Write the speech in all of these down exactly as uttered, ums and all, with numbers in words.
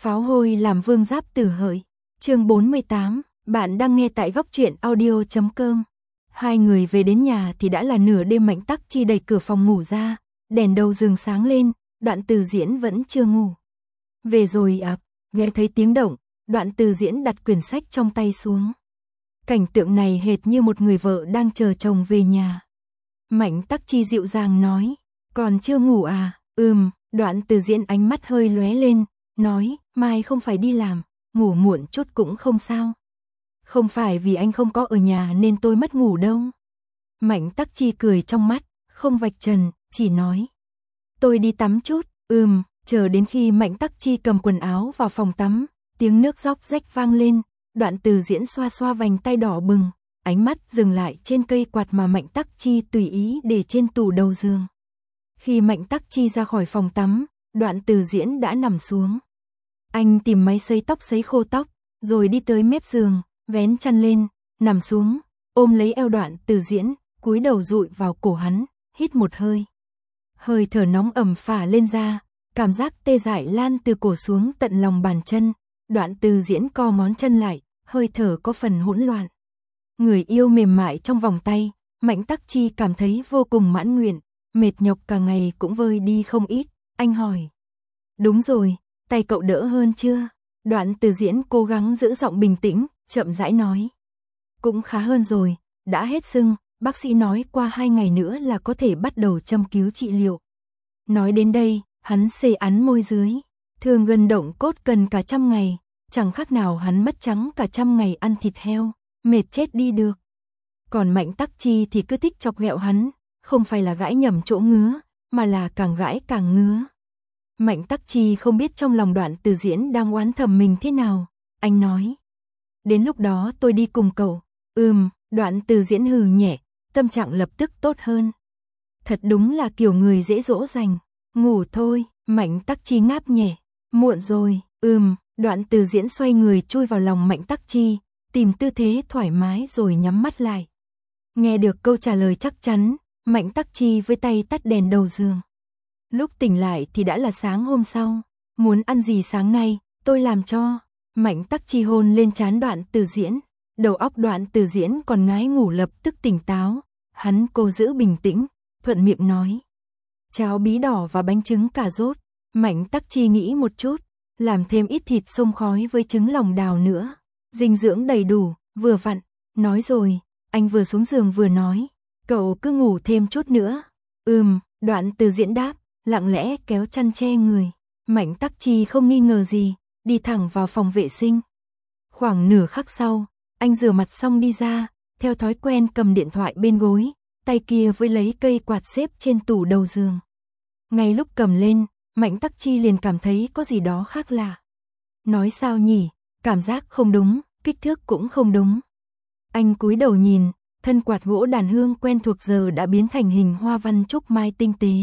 Pháo hôi làm vương giáp tử hợi. Chương bốn mươi tám, bạn đang nghe tại góc truyện audio chấm com. Hai người về đến nhà thì đã là nửa đêm. Mạnh Tắc Chi đẩy cửa phòng ngủ ra, đèn đầu giường sáng lên, Đoạn Từ Diễn vẫn chưa ngủ. Về rồi à? Nghe thấy tiếng động, Đoạn Từ Diễn đặt quyển sách trong tay xuống. Cảnh tượng này hệt như một người vợ đang chờ chồng về nhà. Mạnh Tắc Chi dịu dàng nói, còn chưa ngủ à? Ừm. Đoạn Từ Diễn ánh mắt hơi lóe lên, nói, mai không phải đi làm, ngủ muộn chút cũng không sao. Không phải vì anh không có ở nhà nên tôi mất ngủ đâu. Mạnh Tắc Chi cười trong mắt, không vạch trần, chỉ nói, tôi đi tắm chút. Ừm. Chờ đến khi Mạnh Tắc Chi cầm quần áo vào phòng tắm, tiếng nước róc rách vang lên, Đoạn Từ Diễn xoa xoa vành tay đỏ bừng, ánh mắt dừng lại trên cây quạt mà Mạnh Tắc Chi tùy ý để trên tủ đầu giường. Khi Mạnh Tắc Chi ra khỏi phòng tắm, Đoạn Từ Diễn đã nằm xuống. Anh tìm máy sấy tóc sấy khô tóc, rồi đi tới mép giường, vén chăn lên, nằm xuống, ôm lấy eo Đoạn Từ Diễn, cúi đầu dụi vào cổ hắn, hít một hơi. Hơi thở nóng ẩm phả lên da, cảm giác tê dại lan từ cổ xuống tận lòng bàn chân. Đoạn Từ Diễn co ngón chân lại, hơi thở có phần hỗn loạn. Người yêu mềm mại trong vòng tay, Mạnh Tắc Chi cảm thấy vô cùng mãn nguyện. Mệt nhọc cả ngày cũng vơi đi không ít. Anh hỏi, đúng rồi, tay cậu đỡ hơn chưa? Đoạn Từ Diễn cố gắng giữ giọng bình tĩnh, chậm rãi nói, cũng khá hơn rồi, đã hết sưng, bác sĩ nói qua hai ngày nữa là có thể bắt đầu châm cứu trị liệu. Nói đến đây, hắn xê ắn môi dưới, thường gần động cốt cần cả trăm ngày, chẳng khác nào hắn mất trắng cả trăm ngày ăn thịt heo, mệt chết đi được. Còn Mạnh Tắc Chi thì cứ thích chọc ghẹo hắn, không phải là gãi nhầm chỗ ngứa, mà là càng gãi càng ngứa. Mạnh Tắc Chi không biết trong lòng Đoạn Từ Diễn đang oán thầm mình thế nào. Anh nói, đến lúc đó tôi đi cùng cậu. Ừm. Đoạn Từ Diễn hừ nhẹ, tâm trạng lập tức tốt hơn. Thật đúng là kiểu người dễ dỗ dành. Ngủ thôi. Mạnh Tắc Chi ngáp nhẹ. Muộn rồi. Ừm. Đoạn Từ Diễn xoay người chui vào lòng Mạnh Tắc Chi, tìm tư thế thoải mái rồi nhắm mắt lại. Nghe được câu trả lời chắc chắn, Mạnh Tắc Chi với tay tắt đèn đầu giường. Lúc tỉnh lại thì đã là sáng hôm sau. Muốn ăn gì sáng nay, tôi làm cho. Mạnh Tắc Chi hôn lên trán Đoạn Từ Diễn. Đầu óc Đoạn Từ Diễn còn ngái ngủ lập tức tỉnh táo. Hắn cố giữ bình tĩnh, thuận miệng nói, cháo bí đỏ và bánh trứng cà rốt. Mạnh Tắc Chi nghĩ một chút, làm thêm ít thịt xông khói với trứng lòng đào nữa. Dinh dưỡng đầy đủ, vừa vặn. Nói rồi, anh vừa xuống giường vừa nói, cậu cứ ngủ thêm chút nữa. Ừm. Đoạn Từ Diễn đáp, lặng lẽ kéo chăn che người. Mạnh Tắc Chi không nghi ngờ gì, đi thẳng vào phòng vệ sinh. Khoảng nửa khắc sau, anh rửa mặt xong đi ra, theo thói quen cầm điện thoại bên gối, tay kia với lấy cây quạt xếp trên tủ đầu giường. Ngay lúc cầm lên, Mạnh Tắc Chi liền cảm thấy có gì đó khác lạ. Nói sao nhỉ, cảm giác không đúng, kích thước cũng không đúng. Anh cúi đầu nhìn, thân quạt gỗ đàn hương quen thuộc giờ đã biến thành hình hoa văn trúc mai tinh tế.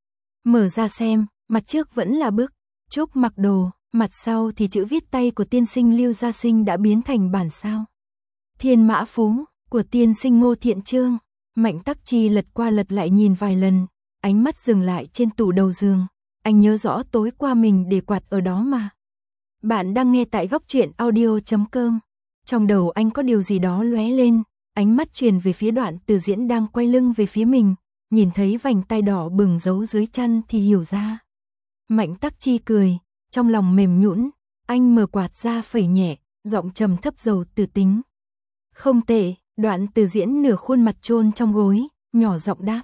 Mở ra xem, mặt trước vẫn là bức Trúc mặc đồ, mặt sau thì chữ viết tay của tiên sinh Lưu Gia Sinh đã biến thành bản sao. Thiên Mã Phú, của tiên sinh Ngô Thiện Trương. Mạnh Tắc Chi lật qua lật lại nhìn vài lần, ánh mắt dừng lại trên tủ đầu giường. Anh nhớ rõ tối qua mình để quạt ở đó mà. Bạn đang nghe tại góc truyện audio chấm com. Trong đầu anh có điều gì đó lóe lên, ánh mắt truyền về phía Đoạn Từ Diễn đang quay lưng về phía mình, nhìn thấy vành tay đỏ bừng giấu dưới chăn thì hiểu ra. Mạnh Tắc Chi cười, trong lòng mềm nhũn, anh mở quạt ra phẩy nhẹ, giọng trầm thấp dầu từ tính. Không tệ. Đoạn Từ Diễn nửa khuôn mặt chôn trong gối, nhỏ giọng đáp.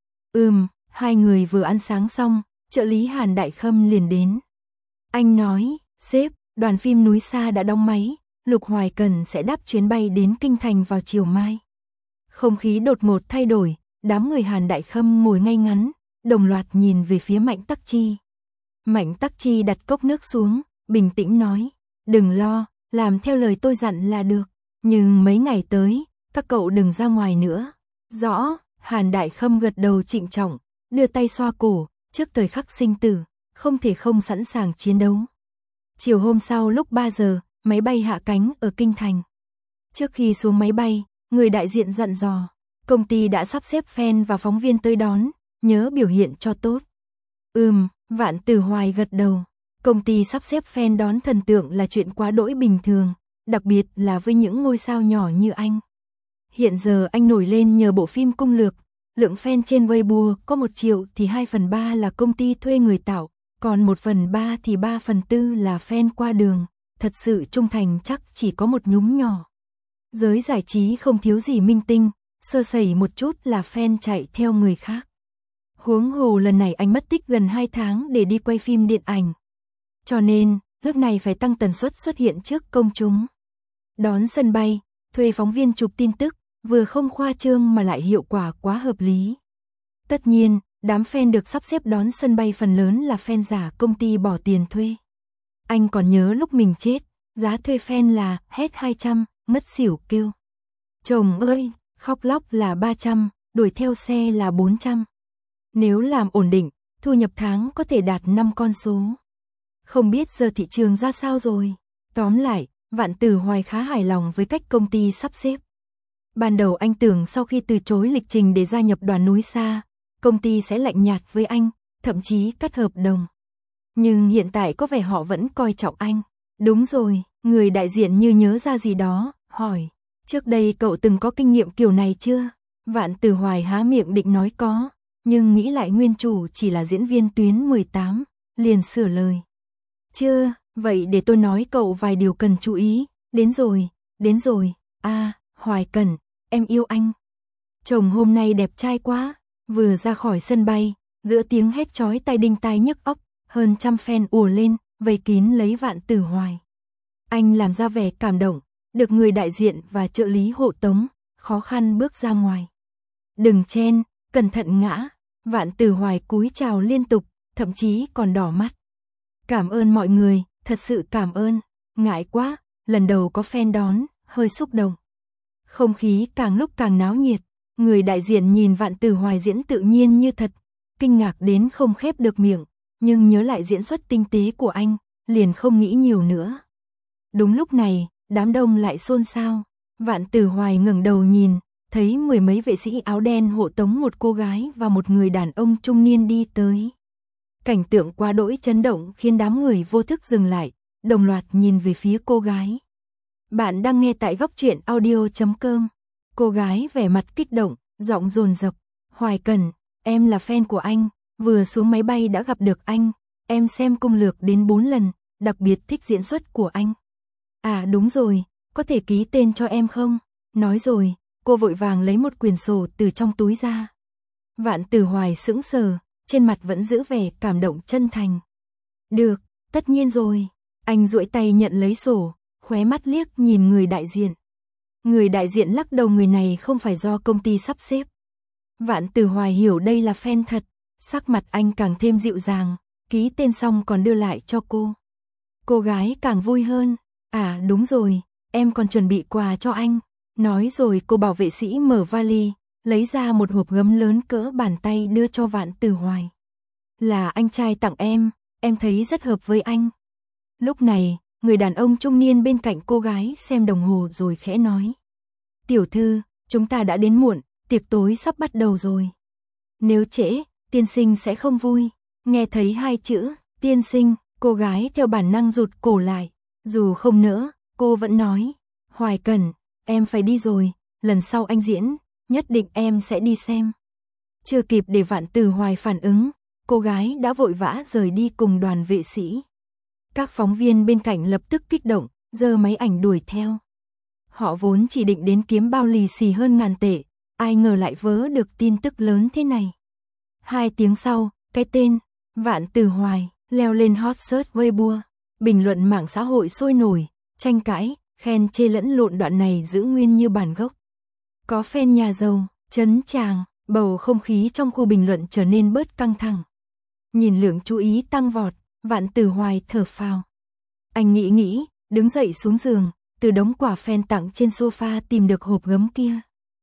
Ừm. Hai người vừa ăn sáng xong, trợ lý Hàn Đại Khâm liền đến. Anh nói, sếp, đoàn phim Núi Sa đã đóng máy, Lục Hoài Cần sẽ đáp chuyến bay đến Kinh Thành vào chiều mai. Không khí đột ngột thay đổi, đám người Hàn Đại Khâm ngồi ngay ngắn, đồng loạt nhìn về phía Mạnh Tắc Chi. Mạnh Tắc Chi đặt cốc nước xuống, bình tĩnh nói, đừng lo, làm theo lời tôi dặn là được, nhưng mấy ngày tới, các cậu đừng ra ngoài nữa. Rõ. Hàn Đại Khâm gật đầu trịnh trọng, đưa tay xoa cổ, trước thời khắc sinh tử, không thể không sẵn sàng chiến đấu. Chiều hôm sau lúc ba giờ, máy bay hạ cánh ở Kinh Thành. Trước khi xuống máy bay, người đại diện dặn dò, công ty đã sắp xếp fan và phóng viên tới đón, nhớ biểu hiện cho tốt. Ừm. Vạn Tử Hoài gật đầu. Công ty sắp xếp fan đón thần tượng là chuyện quá đỗi bình thường, đặc biệt là với những ngôi sao nhỏ như anh. Hiện giờ anh nổi lên nhờ bộ phim Cung Lược, lượng fan trên Weibo có một triệu thì hai phần ba là công ty thuê người tạo, còn một phần ba thì ba phần tư là fan qua đường, thật sự trung thành chắc chỉ có một nhúm nhỏ. Giới giải trí không thiếu gì minh tinh, sơ sẩy một chút là fan chạy theo người khác. Huống hồ lần này anh mất tích gần hai tháng để đi quay phim điện ảnh. Cho nên, lúc này phải tăng tần suất xuất hiện trước công chúng. Đón sân bay, thuê phóng viên chụp tin tức, vừa không khoa trương mà lại hiệu quả quá hợp lý. Tất nhiên, đám fan được sắp xếp đón sân bay phần lớn là fan giả công ty bỏ tiền thuê. Anh còn nhớ lúc mình chết, giá thuê fan là hết hai trăm, ngất xỉu kêu. Chồng ơi, khóc lóc là ba trăm, đuổi theo xe là bốn trăm. Nếu làm ổn định, thu nhập tháng có thể đạt năm con số. Không biết giờ thị trường ra sao rồi. Tóm lại, Vạn Tử Hoài khá hài lòng với cách công ty sắp xếp. Ban đầu anh tưởng sau khi từ chối lịch trình để gia nhập đoàn núi xa, công ty sẽ lạnh nhạt với anh, thậm chí cắt hợp đồng. Nhưng hiện tại có vẻ họ vẫn coi trọng anh. Đúng rồi, người đại diện như nhớ ra gì đó, hỏi. Trước đây cậu từng có kinh nghiệm kiểu này chưa? Vạn Tử Hoài há miệng định nói có, nhưng nghĩ lại nguyên chủ chỉ là diễn viên tuyến mười tám, liền sửa lời. Chưa, vậy để tôi nói cậu vài điều cần chú ý. Đến rồi, đến rồi, à, Hoài Cẩn, em yêu anh. Chồng hôm nay đẹp trai quá. Vừa ra khỏi sân bay, giữa tiếng hét chói tai đinh tai nhức óc, hơn trăm fan ùa lên, vây kín lấy Vạn Tử Hoài. Anh làm ra vẻ cảm động, được người đại diện và trợ lý hộ tống, khó khăn bước ra ngoài. Đừng chen, cẩn thận ngã. Vạn Tử Hoài cúi chào liên tục, thậm chí còn đỏ mắt. Cảm ơn mọi người, thật sự cảm ơn. Ngại quá, lần đầu có fan đón, hơi xúc động. Không khí càng lúc càng náo nhiệt. Người đại diện nhìn Vạn Tử Hoài diễn tự nhiên như thật, kinh ngạc đến không khép được miệng, nhưng nhớ lại diễn xuất tinh tế của anh, liền không nghĩ nhiều nữa. Đúng lúc này, đám đông lại xôn xao. Vạn Tử Hoài ngẩng đầu nhìn, thấy mười mấy vệ sĩ áo đen hộ tống một cô gái và một người đàn ông trung niên đi tới. Cảnh tượng quá đỗi chấn động khiến đám người vô thức dừng lại, đồng loạt nhìn về phía cô gái. Bạn đang nghe tại góc truyện audio chấm com. Cô gái vẻ mặt kích động, giọng dồn dập. Hoài Cẩn, em là fan của anh, vừa xuống máy bay đã gặp được anh. Em xem Cung Lược đến bốn lần, đặc biệt thích diễn xuất của anh. À đúng rồi, có thể ký tên cho em không? Nói rồi, cô vội vàng lấy một quyển sổ từ trong túi ra. Vạn Tử Hoài sững sờ, trên mặt vẫn giữ vẻ cảm động chân thành. Được, tất nhiên rồi. Anh duỗi tay nhận lấy sổ, khóe mắt liếc nhìn người đại diện. Người đại diện lắc đầu, người này không phải do công ty sắp xếp. Vạn Tử Hoài hiểu đây là fan thật, sắc mặt anh càng thêm dịu dàng, ký tên xong còn đưa lại cho cô. Cô gái càng vui hơn. À đúng rồi, em còn chuẩn bị quà cho anh. Nói rồi cô bảo vệ sĩ mở vali, lấy ra một hộp gấm lớn cỡ bàn tay đưa cho Vạn Tử Hoài. Là anh trai tặng em, em thấy rất hợp với anh. Lúc này, người đàn ông trung niên bên cạnh cô gái xem đồng hồ rồi khẽ nói. Tiểu thư, chúng ta đã đến muộn, tiệc tối sắp bắt đầu rồi. Nếu trễ, tiên sinh sẽ không vui. Nghe thấy hai chữ, tiên sinh, cô gái theo bản năng rụt cổ lại. Dù không nỡ, cô vẫn nói. Hoài Cẩn, em phải đi rồi, lần sau anh diễn, nhất định em sẽ đi xem. Chưa kịp để Vạn Tử Hoài phản ứng, cô gái đã vội vã rời đi cùng đoàn vệ sĩ. Các phóng viên bên cạnh lập tức kích động, giơ máy ảnh đuổi theo. Họ vốn chỉ định đến kiếm bao lì xì hơn ngàn tệ, ai ngờ lại vớ được tin tức lớn thế này. Hai tiếng sau, cái tên Vạn Tử Hoài leo lên hot search Weibo, bình luận mạng xã hội sôi nổi, tranh cãi, khen chê lẫn lộn, đoạn này giữ nguyên như bản gốc. Có fan nhà giàu, chấn tràng, bầu không khí trong khu bình luận trở nên bớt căng thẳng. Nhìn lượng chú ý tăng vọt, Vạn Tử Hoài thở phào. Anh nghĩ nghĩ, đứng dậy xuống giường, từ đống quà fan tặng trên sofa tìm được hộp gấm kia.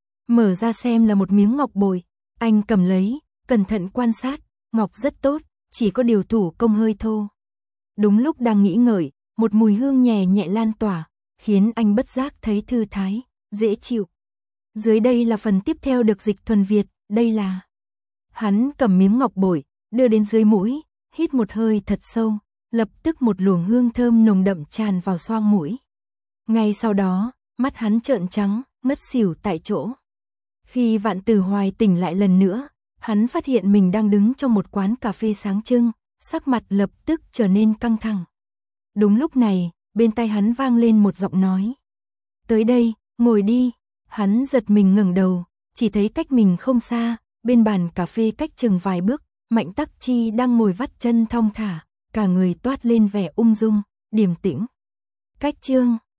Mở ra xem là một miếng ngọc bội, anh cầm lấy, cẩn thận quan sát, ngọc rất tốt, chỉ có điều thủ công hơi thô. Đúng lúc đang nghĩ ngợi, một mùi hương nhẹ nhẹ lan tỏa, khiến anh bất giác thấy thư thái, dễ chịu. Dưới đây là phần tiếp theo được dịch thuần Việt, đây là. Hắn cầm miếng ngọc bội, đưa đến dưới mũi, hít một hơi thật sâu, lập tức một luồng hương thơm nồng đậm tràn vào xoang mũi. Ngay sau đó, mắt hắn trợn trắng, ngất xỉu tại chỗ. Khi Vạn Tử Hoài tỉnh lại lần nữa, hắn phát hiện mình đang đứng trong một quán cà phê sáng trưng, sắc mặt lập tức trở nên căng thẳng. Đúng lúc này, bên tai hắn vang lên một giọng nói. Tới đây, ngồi đi. Hắn giật mình ngẩng đầu, chỉ thấy cách mình không xa, bên bàn cà phê cách chừng vài bước, Mạnh Tắc Chi đang ngồi vắt chân thong thả, cả người toát lên vẻ ung dung, điềm tĩnh. Cách chương